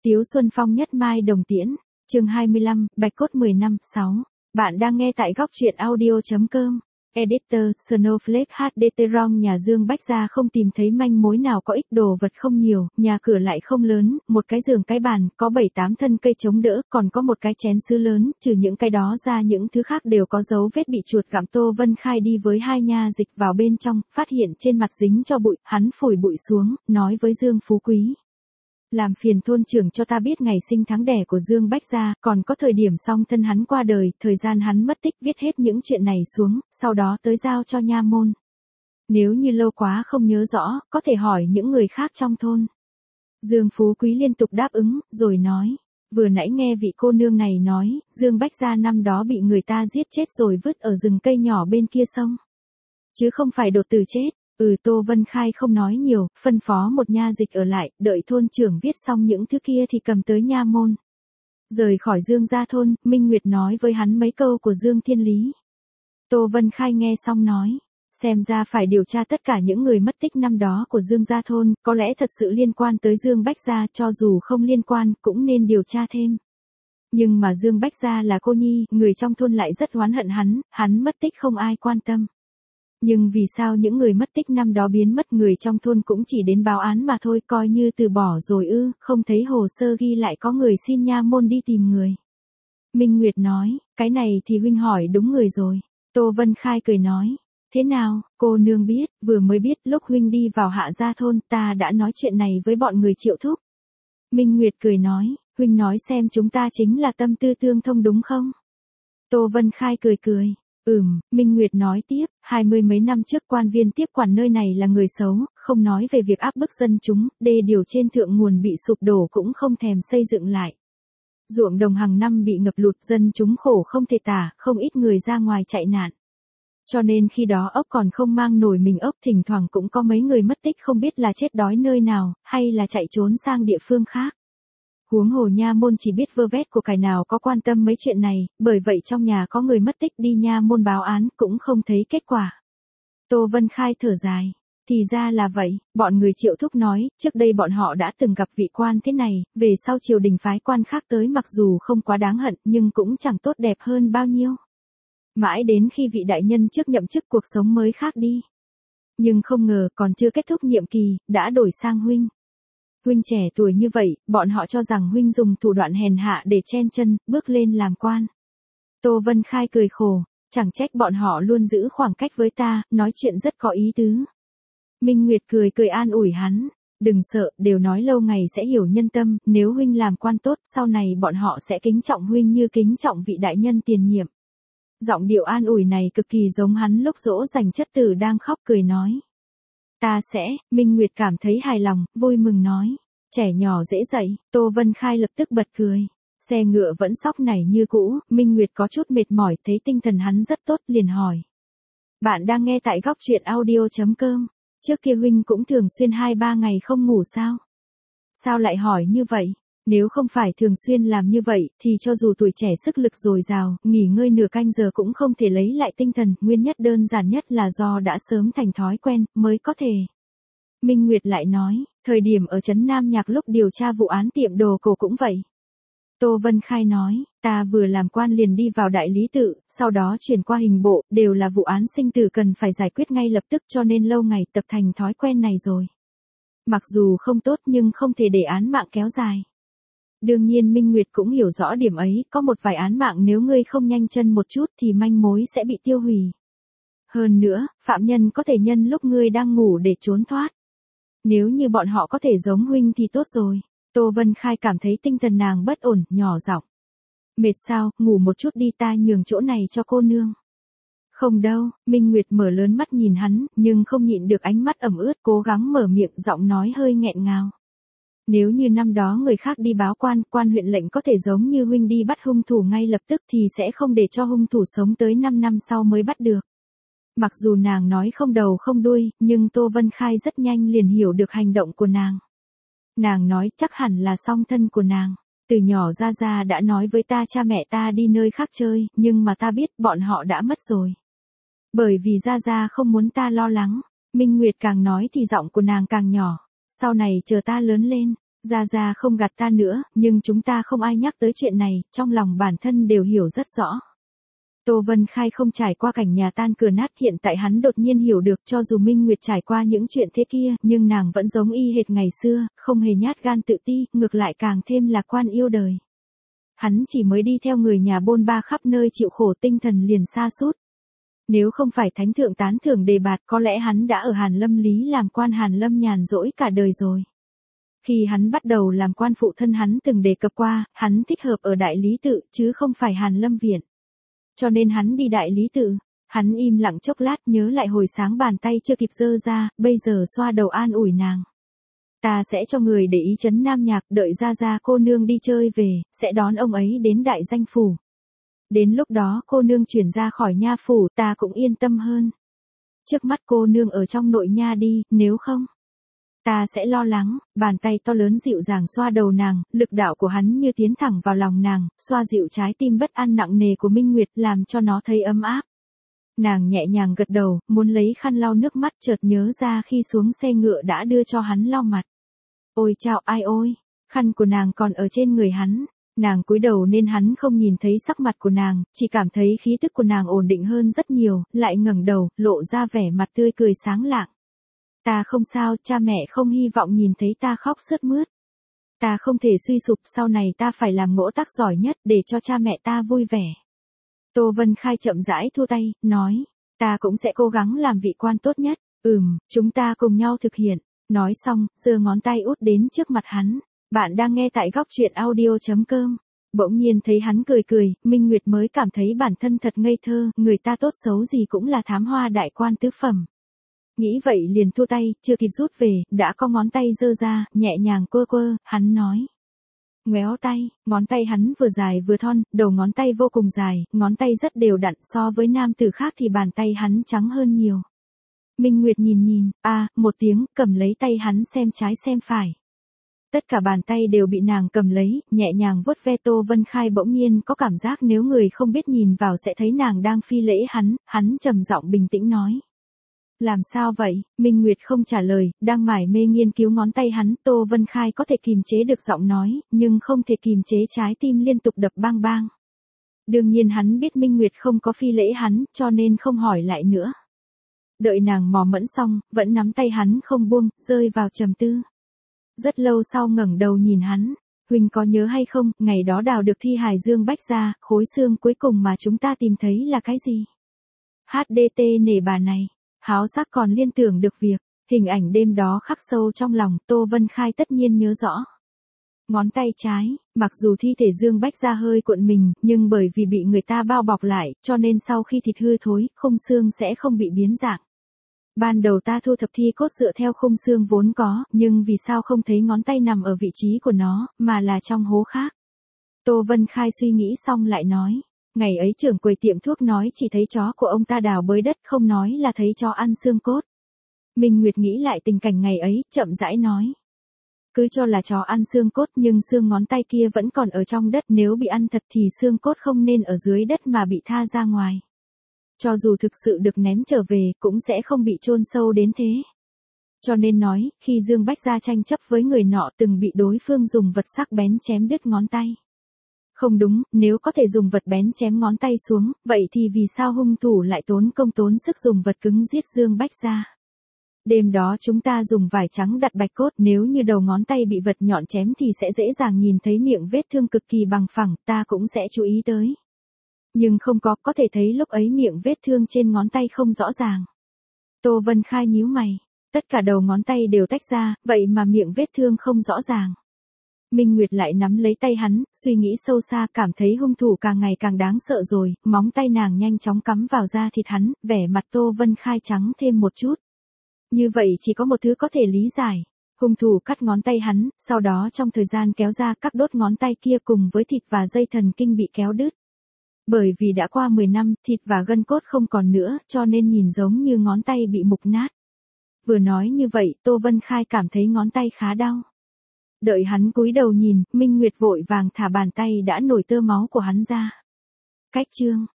Tiếu Xuân Phong nhất mai đồng tiễn, chương 25, Bạch cốt 10 năm, 6. Bạn đang nghe tại góc truyện audio.com. Editor, Snowflake HDT-ROM. Nhà Dương Bách Gia không tìm thấy manh mối nào, có ít đồ vật không nhiều, nhà cửa lại không lớn, một cái giường cái bàn, có 7-8 thân cây chống đỡ, còn có một cái chén sứ lớn, trừ những cái đó ra những thứ khác đều có dấu vết bị chuột gặm. Tô Vân Khai đi với hai nha dịch vào bên trong, phát hiện trên mặt dính cho bụi, hắn phủi bụi xuống, nói với Dương Phú Quý. Làm phiền thôn trưởng cho ta biết ngày sinh tháng đẻ của Dương Bách Gia, còn có thời điểm song thân hắn qua đời, thời gian hắn mất tích, viết hết những chuyện này xuống, sau đó tới giao cho nha môn. Nếu như lâu quá không nhớ rõ, có thể hỏi những người khác trong thôn. Dương Phú Quý liên tục đáp ứng, rồi nói, vừa nãy nghe vị cô nương này nói, Dương Bách Gia năm đó bị người ta giết chết rồi vứt ở rừng cây nhỏ bên kia sông. Chứ không phải đột tử chết. Tô Vân Khai không nói nhiều, phân phó một nha dịch ở lại, đợi thôn trưởng viết xong những thứ kia thì cầm tới nha môn. Rời khỏi Dương gia thôn, Minh Nguyệt nói với hắn mấy câu của Dương Thiên Lý. Tô Vân Khai nghe xong nói, xem ra phải điều tra tất cả những người mất tích năm đó của Dương gia thôn, có lẽ thật sự liên quan tới Dương Bách Gia, cho dù không liên quan, cũng nên điều tra thêm. Nhưng mà Dương Bách Gia là cô nhi, người trong thôn lại rất oán hận hắn mất tích không ai quan tâm. Nhưng vì sao những người mất tích năm đó biến mất, người trong thôn cũng chỉ đến báo án mà thôi, coi như từ bỏ rồi không thấy hồ sơ ghi lại có người xin nha môn đi tìm người. Minh Nguyệt nói, cái này thì huynh hỏi đúng người rồi. Tô Vân Khai cười nói, thế nào, cô nương biết, vừa mới biết lúc huynh đi vào Hạ Gia thôn, ta đã nói chuyện này với bọn người Triệu thúc. Minh Nguyệt cười nói, huynh nói xem chúng ta chính là tâm tư tương thông đúng không? Tô Vân Khai cười. Minh Nguyệt nói tiếp, 20 mấy năm trước quan viên tiếp quản nơi này là người xấu, không nói về việc áp bức dân chúng, đê điều trên thượng nguồn bị sụp đổ cũng không thèm xây dựng lại. Ruộng đồng hàng năm bị ngập lụt, dân chúng khổ không thể tả, không ít người ra ngoài chạy nạn. Cho nên khi đó ốc còn không mang nổi mình ốc, thỉnh thoảng cũng có mấy người mất tích không biết là chết đói nơi nào, hay là chạy trốn sang địa phương khác. Huống hồ nha môn chỉ biết vơ vét của cải nào có quan tâm mấy chuyện này, bởi vậy trong nhà có người mất tích đi nha môn báo án cũng không thấy kết quả. Tô Vân Khai thở dài. Thì ra là vậy, bọn người Triệu thúc nói, trước đây bọn họ đã từng gặp vị quan thế này, về sau triều đình phái quan khác tới mặc dù không quá đáng hận nhưng cũng chẳng tốt đẹp hơn bao nhiêu. Mãi đến khi vị đại nhân trước nhậm chức cuộc sống mới khác đi. Nhưng không ngờ còn chưa kết thúc nhiệm kỳ, đã đổi sang huynh. Huynh trẻ tuổi như vậy, bọn họ cho rằng huynh dùng thủ đoạn hèn hạ để chen chân, bước lên làm quan. Tô Vân Khai cười khổ, chẳng trách bọn họ luôn giữ khoảng cách với ta, nói chuyện rất có ý tứ. Minh Nguyệt cười an ủi hắn, đừng sợ, đều nói lâu ngày sẽ hiểu nhân tâm, nếu huynh làm quan tốt, sau này bọn họ sẽ kính trọng huynh như kính trọng vị đại nhân tiền nhiệm. Giọng điệu an ủi này cực kỳ giống hắn lúc dỗ dành chất tử đang khóc cười nói. Ta sẽ, Minh Nguyệt cảm thấy hài lòng, vui mừng nói. Trẻ nhỏ dễ dạy, Tô Vân Khai lập tức bật cười. Xe ngựa vẫn xóc nảy như cũ, Minh Nguyệt có chút mệt mỏi, thấy tinh thần hắn rất tốt, liền hỏi. Bạn đang nghe tại góc truyện audio.com. Trước kia huynh cũng thường xuyên 2-3 ngày không ngủ sao? Sao lại hỏi như vậy? Nếu không phải thường xuyên làm như vậy, thì cho dù tuổi trẻ sức lực dồi dào, nghỉ ngơi nửa canh giờ cũng không thể lấy lại tinh thần, nguyên nhất đơn giản nhất là do đã sớm thành thói quen, mới có thể. Minh Nguyệt lại nói, thời điểm ở trấn Nam Nhạc lúc điều tra vụ án tiệm đồ cổ cũng vậy. Tô Vân Khai nói, ta vừa làm quan liền đi vào đại lý tự, sau đó chuyển qua hình bộ, đều là vụ án sinh tử cần phải giải quyết ngay lập tức cho nên lâu ngày tập thành thói quen này rồi. Mặc dù không tốt nhưng không thể để án mạng kéo dài. Đương nhiên Minh Nguyệt cũng hiểu rõ điểm ấy, có một vài án mạng nếu ngươi không nhanh chân một chút thì manh mối sẽ bị tiêu hủy. Hơn nữa, phạm nhân có thể nhân lúc ngươi đang ngủ để trốn thoát. Nếu như bọn họ có thể giống huynh thì tốt rồi. Tô Vân Khai cảm thấy tinh thần nàng bất ổn, nhỏ giọng. Mệt sao, ngủ một chút đi, ta nhường chỗ này cho cô nương. Không đâu, Minh Nguyệt mở lớn mắt nhìn hắn, nhưng không nhịn được ánh mắt ẩm ướt, cố gắng mở miệng, giọng nói hơi nghẹn ngào. Nếu như năm đó người khác đi báo quan huyện lệnh có thể giống như huynh đi bắt hung thủ ngay lập tức thì sẽ không để cho hung thủ sống tới 5 năm sau mới bắt được. Mặc dù nàng nói không đầu không đuôi, nhưng Tô Vân Khai rất nhanh liền hiểu được hành động của nàng. Nàng nói chắc hẳn là song thân của nàng. Từ nhỏ Gia đã nói với ta cha mẹ ta đi nơi khác chơi, nhưng mà ta biết bọn họ đã mất rồi. Bởi vì Gia không muốn ta lo lắng. Minh Nguyệt càng nói thì giọng của nàng càng nhỏ. Sau này chờ ta lớn lên, Gia Gia không gạt ta nữa, nhưng chúng ta không ai nhắc tới chuyện này, trong lòng bản thân đều hiểu rất rõ. Tô Vân Khai không trải qua cảnh nhà tan cửa nát, hiện tại hắn đột nhiên hiểu được cho dù Minh Nguyệt trải qua những chuyện thế kia, nhưng nàng vẫn giống y hệt ngày xưa, không hề nhát gan tự ti, ngược lại càng thêm lạc quan yêu đời. Hắn chỉ mới đi theo người nhà bôn ba khắp nơi chịu khổ, tinh thần liền sa sút. Nếu không phải thánh thượng tán thưởng đề bạt, có lẽ hắn đã ở Hàn Lâm Lý làm quan Hàn Lâm nhàn rỗi cả đời rồi. Khi hắn bắt đầu làm quan, phụ thân hắn từng đề cập qua, hắn thích hợp ở Đại Lý Tự, chứ không phải Hàn Lâm Viện. Cho nên hắn đi Đại Lý Tự. Hắn im lặng chốc lát, nhớ lại hồi sáng bàn tay chưa kịp giơ ra, bây giờ xoa đầu an ủi nàng. Ta sẽ cho người để ý trấn Nam Nhạc, đợi Gia Gia cô nương đi chơi về, sẽ đón ông ấy đến đại danh phủ. Đến lúc đó cô nương chuyển ra khỏi nha phủ, ta cũng yên tâm hơn. Trước mắt cô nương ở trong nội nha đi, nếu không, ta sẽ lo lắng. Bàn tay to lớn dịu dàng xoa đầu nàng, lực đạo của hắn như tiến thẳng vào lòng nàng, xoa dịu trái tim bất an nặng nề của Minh Nguyệt, làm cho nó thấy ấm áp. Nàng nhẹ nhàng gật đầu, muốn lấy khăn lau nước mắt, chợt nhớ ra khi xuống xe ngựa đã đưa cho hắn lau mặt. Ôi chao ai ôi, khăn của nàng còn ở trên người hắn. Nàng cúi đầu nên hắn không nhìn thấy sắc mặt của nàng, chỉ cảm thấy khí tức của nàng ổn định hơn rất nhiều, lại ngẩng đầu, lộ ra vẻ mặt tươi cười sáng lạng. Ta không sao, cha mẹ không hy vọng nhìn thấy ta khóc sướt mướt. Ta không thể suy sụp, sau này ta phải làm ngỗ tác giỏi nhất để cho cha mẹ ta vui vẻ. Tô Vân Khai chậm rãi thua tay, nói, ta cũng sẽ cố gắng làm vị quan tốt nhất. Chúng ta cùng nhau thực hiện. Nói xong, giơ ngón tay út đến trước mặt hắn. Bạn đang nghe tại góc truyện audio.com. Bỗng nhiên thấy hắn cười cười, Minh Nguyệt mới cảm thấy bản thân thật ngây thơ, người ta tốt xấu gì cũng là thám hoa đại quan tứ phẩm. Nghĩ vậy liền thua tay, chưa kịp rút về, đã có ngón tay giơ ra, nhẹ nhàng quơ quơ, hắn nói. Ngoéo tay, ngón tay hắn vừa dài vừa thon, đầu ngón tay vô cùng dài, ngón tay rất đều đặn, so với nam tử khác thì bàn tay hắn trắng hơn nhiều. Minh Nguyệt nhìn, một tiếng, cầm lấy tay hắn xem trái xem phải. Tất cả bàn tay đều bị nàng cầm lấy, nhẹ nhàng vuốt ve. Tô Vân Khai bỗng nhiên có cảm giác nếu người không biết nhìn vào sẽ thấy nàng đang phi lễ hắn trầm giọng bình tĩnh nói. Làm sao vậy? Minh Nguyệt không trả lời, đang mải mê nghiên cứu ngón tay hắn. Tô Vân Khai có thể kìm chế được giọng nói, nhưng không thể kìm chế trái tim liên tục đập bang bang. Đương nhiên hắn biết Minh Nguyệt không có phi lễ hắn, cho nên không hỏi lại nữa. Đợi nàng mò mẫm xong, vẫn nắm tay hắn không buông, rơi vào trầm tư. Rất lâu sau ngẩng đầu nhìn hắn, huynh có nhớ hay không, ngày đó đào được thi hài Dương Bách ra, khối xương cuối cùng mà chúng ta tìm thấy là cái gì? HDT nể bà này, háo sắc còn liên tưởng được việc, hình ảnh đêm đó khắc sâu trong lòng. Tô Vân Khai tất nhiên nhớ rõ. Ngón tay trái, mặc dù thi thể Dương Bách ra hơi cuộn mình, nhưng bởi vì bị người ta bao bọc lại, cho nên sau khi thịt hư thối, khung xương sẽ không bị biến dạng. Ban đầu ta thu thập thi cốt dựa theo khung xương vốn có, nhưng vì sao không thấy ngón tay nằm ở vị trí của nó, mà là trong hố khác? Tô Vân Khai suy nghĩ xong lại nói, ngày ấy trưởng quầy tiệm thuốc nói chỉ thấy chó của ông ta đào bới đất, không nói là thấy chó ăn xương cốt. Minh Nguyệt nghĩ lại tình cảnh ngày ấy, chậm rãi nói. Cứ cho là chó ăn xương cốt nhưng xương ngón tay kia vẫn còn ở trong đất, nếu bị ăn thật thì xương cốt không nên ở dưới đất mà bị tha ra ngoài. Cho dù thực sự được ném trở về, cũng sẽ không bị chôn sâu đến thế. Cho nên nói, khi Dương Bách ra tranh chấp với người nọ từng bị đối phương dùng vật sắc bén chém đứt ngón tay. Không đúng, nếu có thể dùng vật bén chém ngón tay xuống, vậy thì vì sao hung thủ lại tốn công tốn sức dùng vật cứng giết Dương Bách ra? Đêm đó chúng ta dùng vải trắng đặt bạch cốt, nếu như đầu ngón tay bị vật nhọn chém thì sẽ dễ dàng nhìn thấy miệng vết thương cực kỳ bằng phẳng, ta cũng sẽ chú ý tới. Nhưng không có thể thấy lúc ấy miệng vết thương trên ngón tay không rõ ràng. Tô Vân Khai nhíu mày, tất cả đầu ngón tay đều tách ra, vậy mà miệng vết thương không rõ ràng. Minh Nguyệt lại nắm lấy tay hắn, suy nghĩ sâu xa, cảm thấy hung thủ càng ngày càng đáng sợ rồi, móng tay nàng nhanh chóng cắm vào da thịt hắn, vẻ mặt Tô Vân Khai trắng thêm một chút. Như vậy chỉ có một thứ có thể lý giải. Hung thủ cắt ngón tay hắn, sau đó trong thời gian kéo ra các đốt ngón tay kia cùng với thịt và dây thần kinh bị kéo đứt. Bởi vì đã qua 10 năm, thịt và gân cốt không còn nữa, cho nên nhìn giống như ngón tay bị mục nát. Vừa nói như vậy, Tô Vân Khai cảm thấy ngón tay khá đau. Đợi hắn cúi đầu nhìn, Minh Nguyệt vội vàng thả bàn tay đã nổi tơ máu của hắn ra. Cách chương